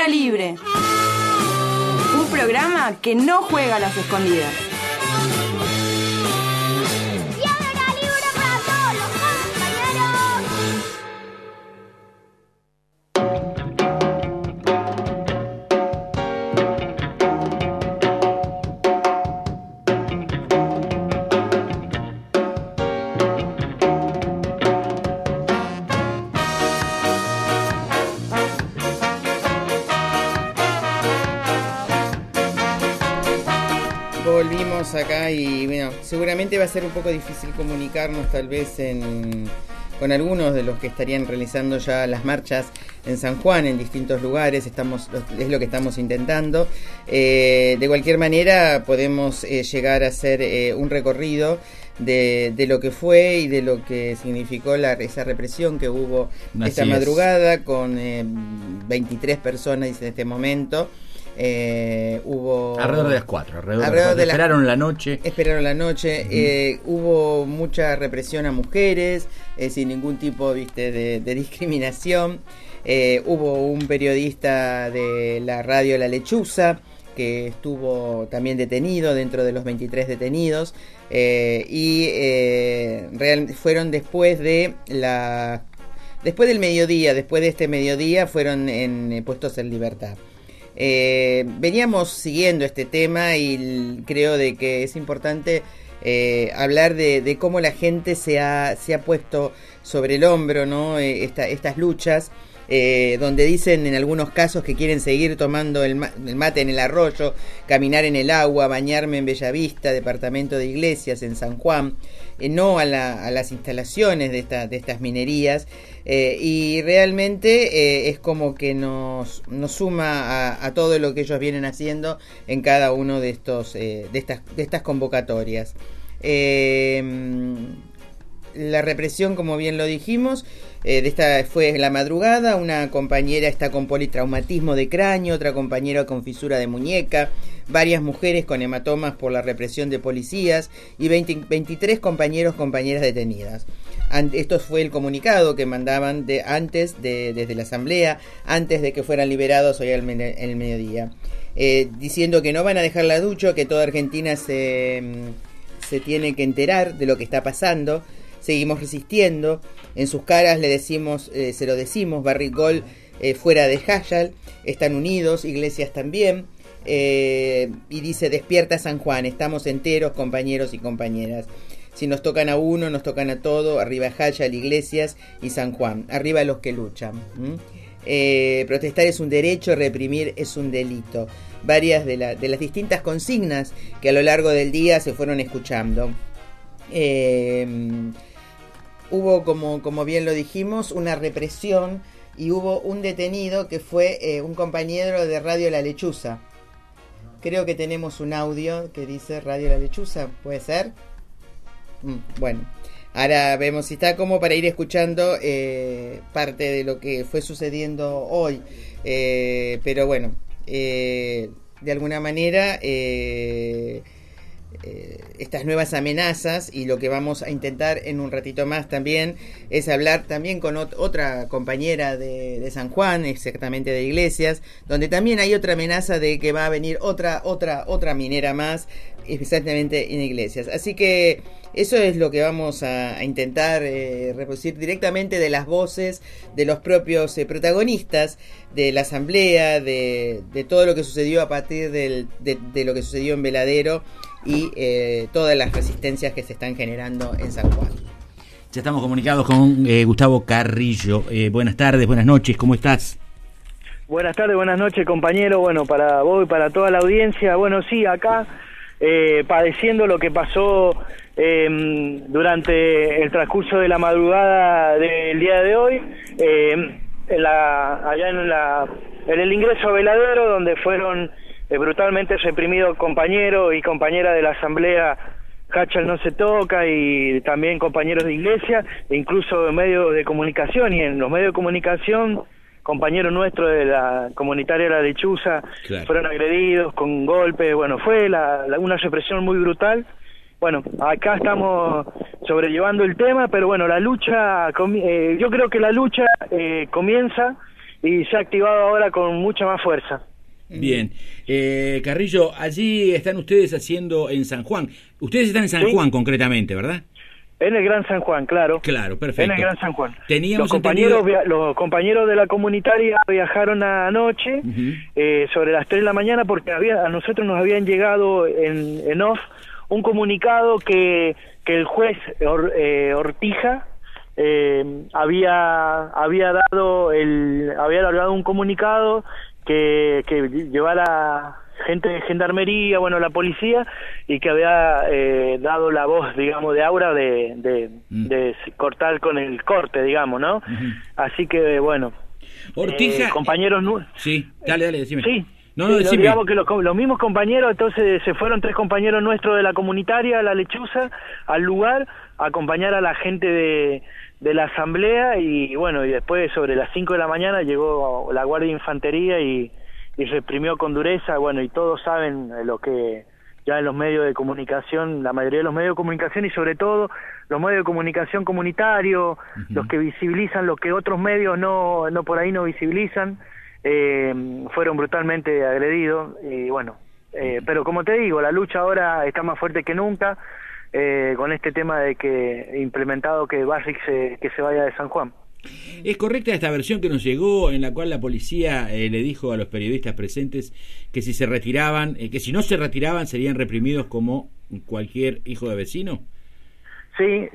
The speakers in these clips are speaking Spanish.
Piedra Libre. Un programa que no juega a las escondidas. ¡Piedra Libre para todos los compañeros! Volvimos acá y bueno, seguramente va a ser un poco difícil comunicarnos tal vez con algunos de los que estarían realizando ya las marchas en San Juan en distintos lugares. Es lo que estamos intentando. De cualquier manera podemos llegar a hacer un recorrido de lo que fue y de lo que significó esa represión que hubo esta madrugada con 23 personas en este momento. Hubo alrededor de las 4, esperaron la noche. Hubo mucha represión a mujeres, sin ningún tipo de discriminación. Hubo un periodista de la radio La Lechuza que estuvo también detenido dentro de los 23 detenidos, fueron después del mediodía, después de este mediodía fueron puestos en libertad. Veníamos siguiendo este tema y creo de que es importante hablar de cómo la gente se ha puesto sobre el hombro, ¿no? Estas luchas, donde dicen en algunos casos que quieren seguir tomando el mate en el arroyo, caminar en el agua, bañarme en Bellavista, departamento de Iglesias, en San Juan, no a las instalaciones de estas minerías, y realmente es como que nos suma a todo lo que ellos vienen haciendo en cada uno de estas convocatorias. La represión, como bien lo dijimos, fue la madrugada. Una compañera está con politraumatismo de cráneo, otra compañera con fisura de muñeca, varias mujeres con hematomas por la represión de policías y 23 compañeras detenidas. Esto fue el comunicado que mandaban desde la asamblea, antes de que fueran liberados hoy en el mediodía, diciendo que no van a dejar la ducha, que toda Argentina se tiene que enterar de lo que está pasando. Seguimos resistiendo. En sus caras se lo decimos, Barrigol fuera de Jayal, están unidos, Iglesias también, y dice: despierta San Juan, estamos enteros, compañeros y compañeras. Si nos tocan a uno, nos tocan a todo. Arriba Jayal, Iglesias y San Juan, arriba los que luchan. Protestar es un derecho, reprimir es un delito. Varias de las distintas consignas que a lo largo del día se fueron escuchando. Hubo, como bien lo dijimos, una represión y hubo un detenido que fue un compañero de Radio La Lechuza. Creo que tenemos un audio que dice Radio La Lechuza, ¿puede ser? Bueno, ahora vemos si está como para ir escuchando parte de lo que fue sucediendo hoy. Pero bueno, de alguna manera estas nuevas amenazas, y lo que vamos a intentar en un ratito más también es hablar también con otra compañera de San Juan, exactamente de Iglesias, donde también hay otra amenaza de que va a venir otra minera más, exactamente en Iglesias. Así que eso es lo que vamos a intentar reproducir directamente de las voces de los propios protagonistas de la asamblea, de todo lo que sucedió a partir de lo que sucedió en Veladero y todas las resistencias que se están generando en San Juan. Ya estamos comunicados con Gustavo Carrillo. Buenas tardes, buenas noches, ¿cómo estás? Buenas tardes, buenas noches, compañero. Bueno, para vos y para toda la audiencia, bueno, sí, acá padeciendo lo que pasó durante el transcurso de la madrugada del día de hoy, allá en el ingreso a Veladero, donde fueron brutalmente reprimidos compañeros y compañeras de la asamblea Jayal no se toca, y también compañeros de Iglesia, e incluso en medios de comunicación. Y en los medios de comunicación, compañeros nuestros de la comunitaria La Lechuza, claro, fueron agredidos con golpes. Bueno, fue una represión muy brutal. Bueno, acá estamos sobrellevando el tema, pero bueno, la lucha, yo creo que la lucha comienza y se ha activado ahora con mucha más fuerza. Bien. Carrillo, allí están ustedes haciendo en San Juan. Ustedes están en San Juan concretamente, ¿verdad? En el Gran San Juan, claro. Claro, perfecto. En el Gran San Juan. Teníamos los compañeros de la comunitaria viajaron anoche sobre las 3 de la mañana porque a nosotros nos habían llegado en off un comunicado que el juez Ortija había largado un comunicado que llevara gente de gendarmería, bueno, la policía, y que había dado la voz, digamos, de Aura de cortar con el corte, digamos, ¿no? Así que, bueno, Ortija, compañeros... sí, dale, decime. Sí. Decime. Digamos que los mismos compañeros, entonces se fueron 3 compañeros nuestros de la comunitaria, la Lechuza, al lugar, a acompañar a la gente de la asamblea, y bueno, y después sobre las 5 de la mañana llegó la Guardia de Infantería y reprimió con dureza, bueno, y todos saben lo que ya en los medios de comunicación, la mayoría de los medios de comunicación y sobre todo los medios de comunicación comunitarios, los que visibilizan lo que otros medios no por ahí no visibilizan, fueron brutalmente agredidos, y bueno, pero como te digo, la lucha ahora está más fuerte que nunca, con este tema de que implementado que Barrick que se vaya de San Juan. ¿Es correcta esta versión que nos llegó en la cual la policía le dijo a los periodistas presentes que si se retiraban, que si no se retiraban serían reprimidos como cualquier hijo de vecino? Sí,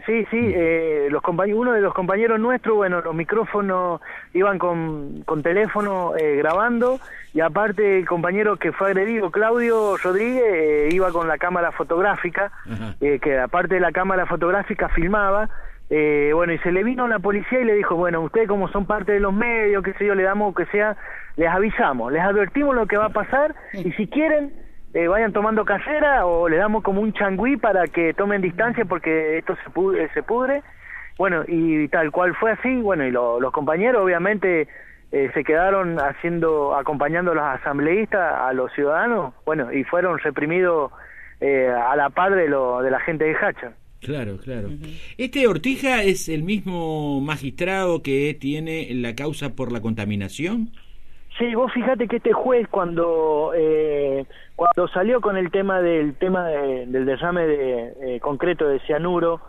uno de los compañeros nuestros, bueno, los micrófonos iban con teléfono grabando, y aparte el compañero que fue agredido, Claudio Rodríguez, iba con la cámara fotográfica, que aparte de la cámara fotográfica filmaba. Bueno, y se le vino la policía y le dijo, bueno, ustedes como son parte de los medios, qué sé yo, le damos, que sea, les avisamos, les advertimos lo que va a pasar, y si quieren, vayan tomando casera, o le damos como un changüí para que tomen distancia porque esto se pudre. Bueno, y tal cual fue así, bueno, y los compañeros obviamente se quedaron acompañando a los asambleístas, a los ciudadanos, bueno, y fueron reprimidos a la par de la gente de Hacha. Claro. ¿Este Ortija es el mismo magistrado que tiene la causa por la contaminación? Sí, vos fíjate que este juez cuando salió con el tema del derrame concreto de cianuro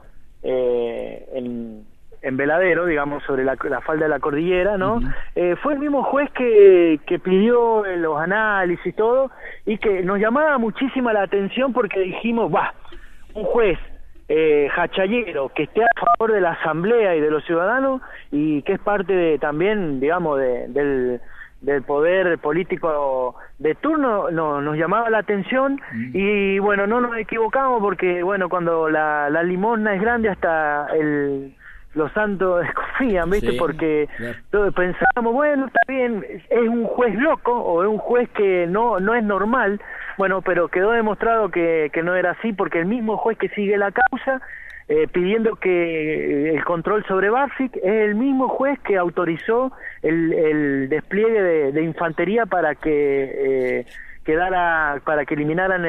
en Veladero, digamos, sobre la falda de la cordillera, ¿no? Fue el mismo juez que pidió los análisis y todo, y que nos llamaba muchísima la atención porque dijimos, un juez hachallero que esté a favor de la asamblea y de los ciudadanos, y que es parte también, digamos, del poder político de turno, nos llamaba la atención. Y bueno, no nos equivocamos porque, bueno, cuando la limosna es grande, hasta los santos desconfían, ¿viste? Sí, porque todos pensábamos, bueno, está bien, es un juez loco, o es un juez que no es normal. Bueno, pero quedó demostrado que no era así, porque el mismo juez que sigue la causa, pidiendo que el control sobre Barrick, es el mismo juez que autorizó el despliegue de infantería para que eliminaran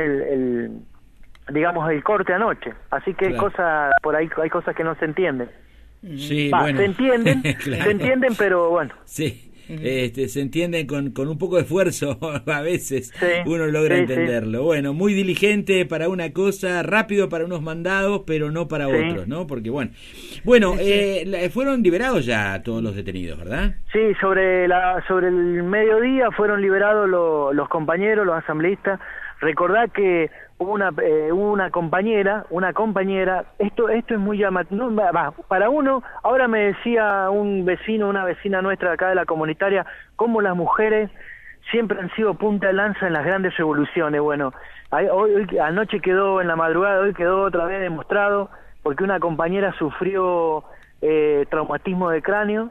digamos, el corte anoche. Así que por ahí hay cosas que no se entienden. Sí, bueno. Se entienden, pero bueno. Sí. Se entienden con un poco de esfuerzo a veces, uno logra entenderlo. Sí. Bueno, muy diligente para una cosa, rápido para unos mandados, pero no para otros, ¿no? Porque fueron liberados ya todos los detenidos, ¿verdad? Sí, sobre el mediodía fueron liberados los compañeros, los asambleístas. Recordá que hubo una compañera, esto es muy llamativo, para uno, ahora me decía una vecina nuestra acá de la comunitaria, cómo las mujeres siempre han sido punta de lanza en las grandes revoluciones. Bueno, anoche en la madrugada, hoy quedó otra vez demostrado, porque una compañera sufrió traumatismo de cráneo,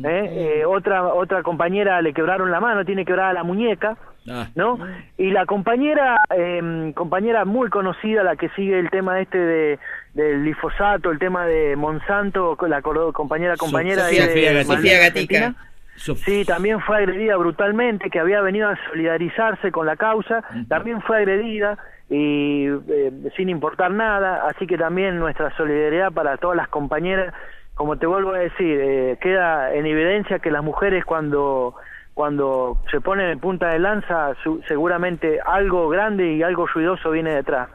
otra compañera le quebraron la mano, tiene quebrada la muñeca, ¿no? Y la compañera muy conocida, la que sigue el tema del glifosato, el tema de Monsanto, la compañera Sofía Gatica. Sí, también fue agredida brutalmente, que había venido a solidarizarse con la causa, también fue agredida y sin importar nada, así que también nuestra solidaridad para todas las compañeras como te vuelvo a decir, queda en evidencia que las mujeres cuando se ponen en punta de lanza, seguramente algo grande y algo ruidoso viene detrás.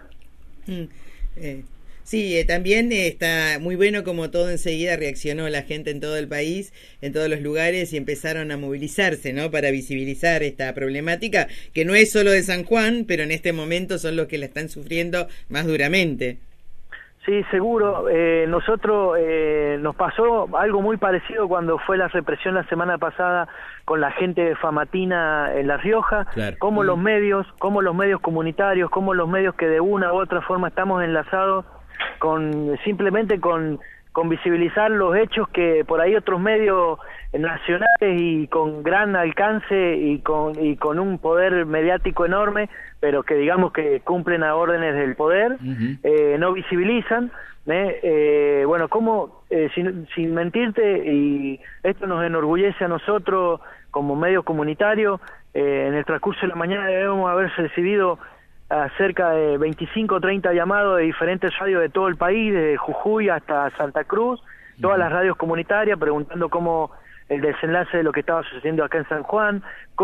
Sí, también está muy bueno como todo enseguida reaccionó la gente en todo el país, en todos los lugares, y empezaron a movilizarse, ¿no? Para visibilizar esta problemática, que no es solo de San Juan, pero en este momento son los que la están sufriendo más duramente. Sí, seguro. Nosotros nos pasó algo muy parecido cuando fue la represión la semana pasada con la gente de Famatina en La Rioja, claro. Como los medios comunitarios, como los medios que de una u otra forma estamos enlazados simplemente con visibilizar los hechos que por ahí otros medios nacionales y con gran alcance y con un poder mediático enorme, pero que digamos que cumplen a órdenes del poder, no visibilizan. Bueno, como sin mentirte, y esto nos enorgullece a nosotros como medios comunitarios, en el transcurso de la mañana debemos haber recibido a cerca de 25 o 30 llamados de diferentes radios de todo el país, desde Jujuy hasta Santa Cruz, todas las radios comunitarias, preguntando cómo el desenlace de lo que estaba sucediendo acá en San Juan,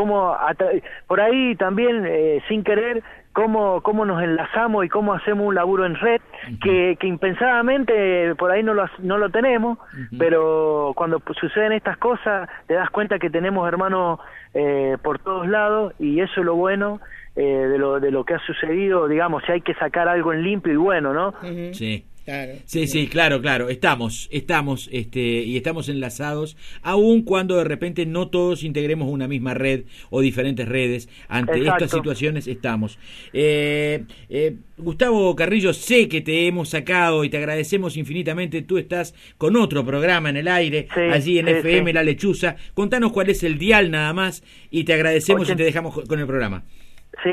por ahí también, sin querer, cómo nos enlazamos y cómo hacemos un laburo en red, que impensadamente por ahí no lo tenemos, pero cuando suceden estas cosas te das cuenta que tenemos hermanos por todos lados, y eso es lo bueno de lo que ha sucedido, digamos, si hay que sacar algo en limpio y bueno, ¿no? Sí. Claro. Sí, claro, estamos y estamos enlazados, aun cuando de repente no todos integremos una misma red o diferentes redes. Ante Exacto. Estas situaciones estamos. Gustavo Carrillo, sé que te hemos sacado y te agradecemos infinitamente. Tú estás con otro programa en el aire, sí, allí en sí, FM sí. La Lechuza. Contanos cuál es el dial nada más y te agradecemos y te dejamos con el programa. Sí,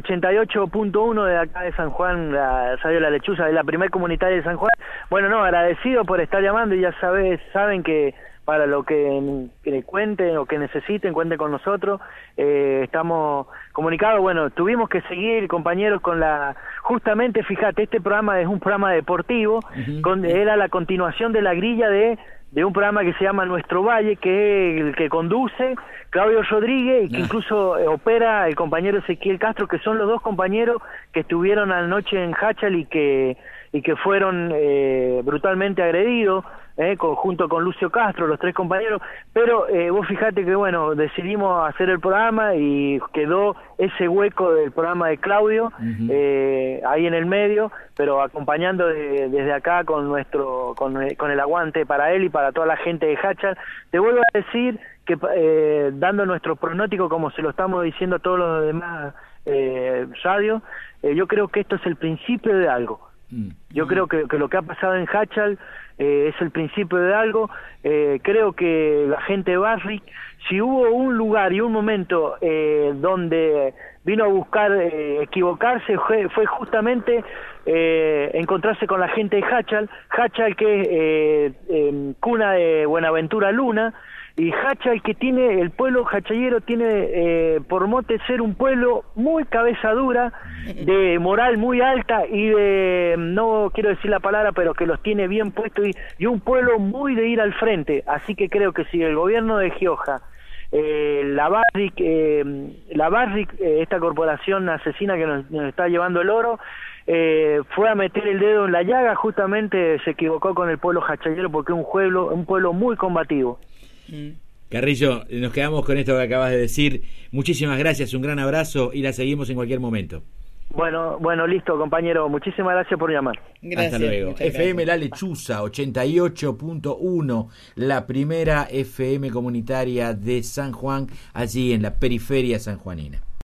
88.1 de acá de San Juan, la Radio La Lechuza, de la primer comunitaria de San Juan. Bueno, no, agradecido por estar llamando, y ya saben que para lo que cuenten o que necesiten, cuenten con nosotros. Estamos comunicados. Bueno, tuvimos que seguir, compañeros, justamente, fíjate, este programa es un programa deportivo, era la continuación de la grilla de un programa que se llama Nuestro Valle, que es el que conduce Claudio Rodríguez, y que incluso opera el compañero Ezequiel Castro, que son los dos compañeros que estuvieron anoche en Hachal y que fueron brutalmente agredidos, junto con Lucio Castro, los tres compañeros. Pero vos fijate que, bueno, decidimos hacer el programa y quedó ese hueco del programa de Claudio ahí en el medio, pero acompañando desde acá con el aguante para él y para toda la gente de Hachal. Te vuelvo a decir que dando nuestro pronóstico, como se lo estamos diciendo a todos los demás radios, yo creo que esto es el principio de algo. Yo creo que lo que ha pasado en Hachal es el principio de algo. Creo que la gente de Barrick, si hubo un lugar y un momento donde vino a buscar equivocarse, fue justamente encontrarse con la gente de Hachal, que es cuna de Buenaventura Luna, y Hachal, que tiene, el pueblo hachallero tiene por mote ser un pueblo muy cabeza dura, de moral muy alta y de, no quiero decir la palabra, pero que los tiene bien puestos, y un pueblo muy de ir al frente. Así que creo que si el gobierno de Gioja, la Barrick, esta corporación asesina que nos está llevando el oro, fue a meter el dedo en la llaga, justamente se equivocó con el pueblo hachallero, porque es un pueblo muy combativo. Carrillo, nos quedamos con esto que acabas de decir. Muchísimas gracias, un gran abrazo y la seguimos en cualquier momento. Bueno, listo, compañero. Muchísimas gracias por llamar. Gracias, hasta luego. FM La Lechuza 88.1, la primera FM comunitaria de San Juan, allí en la periferia sanjuanina.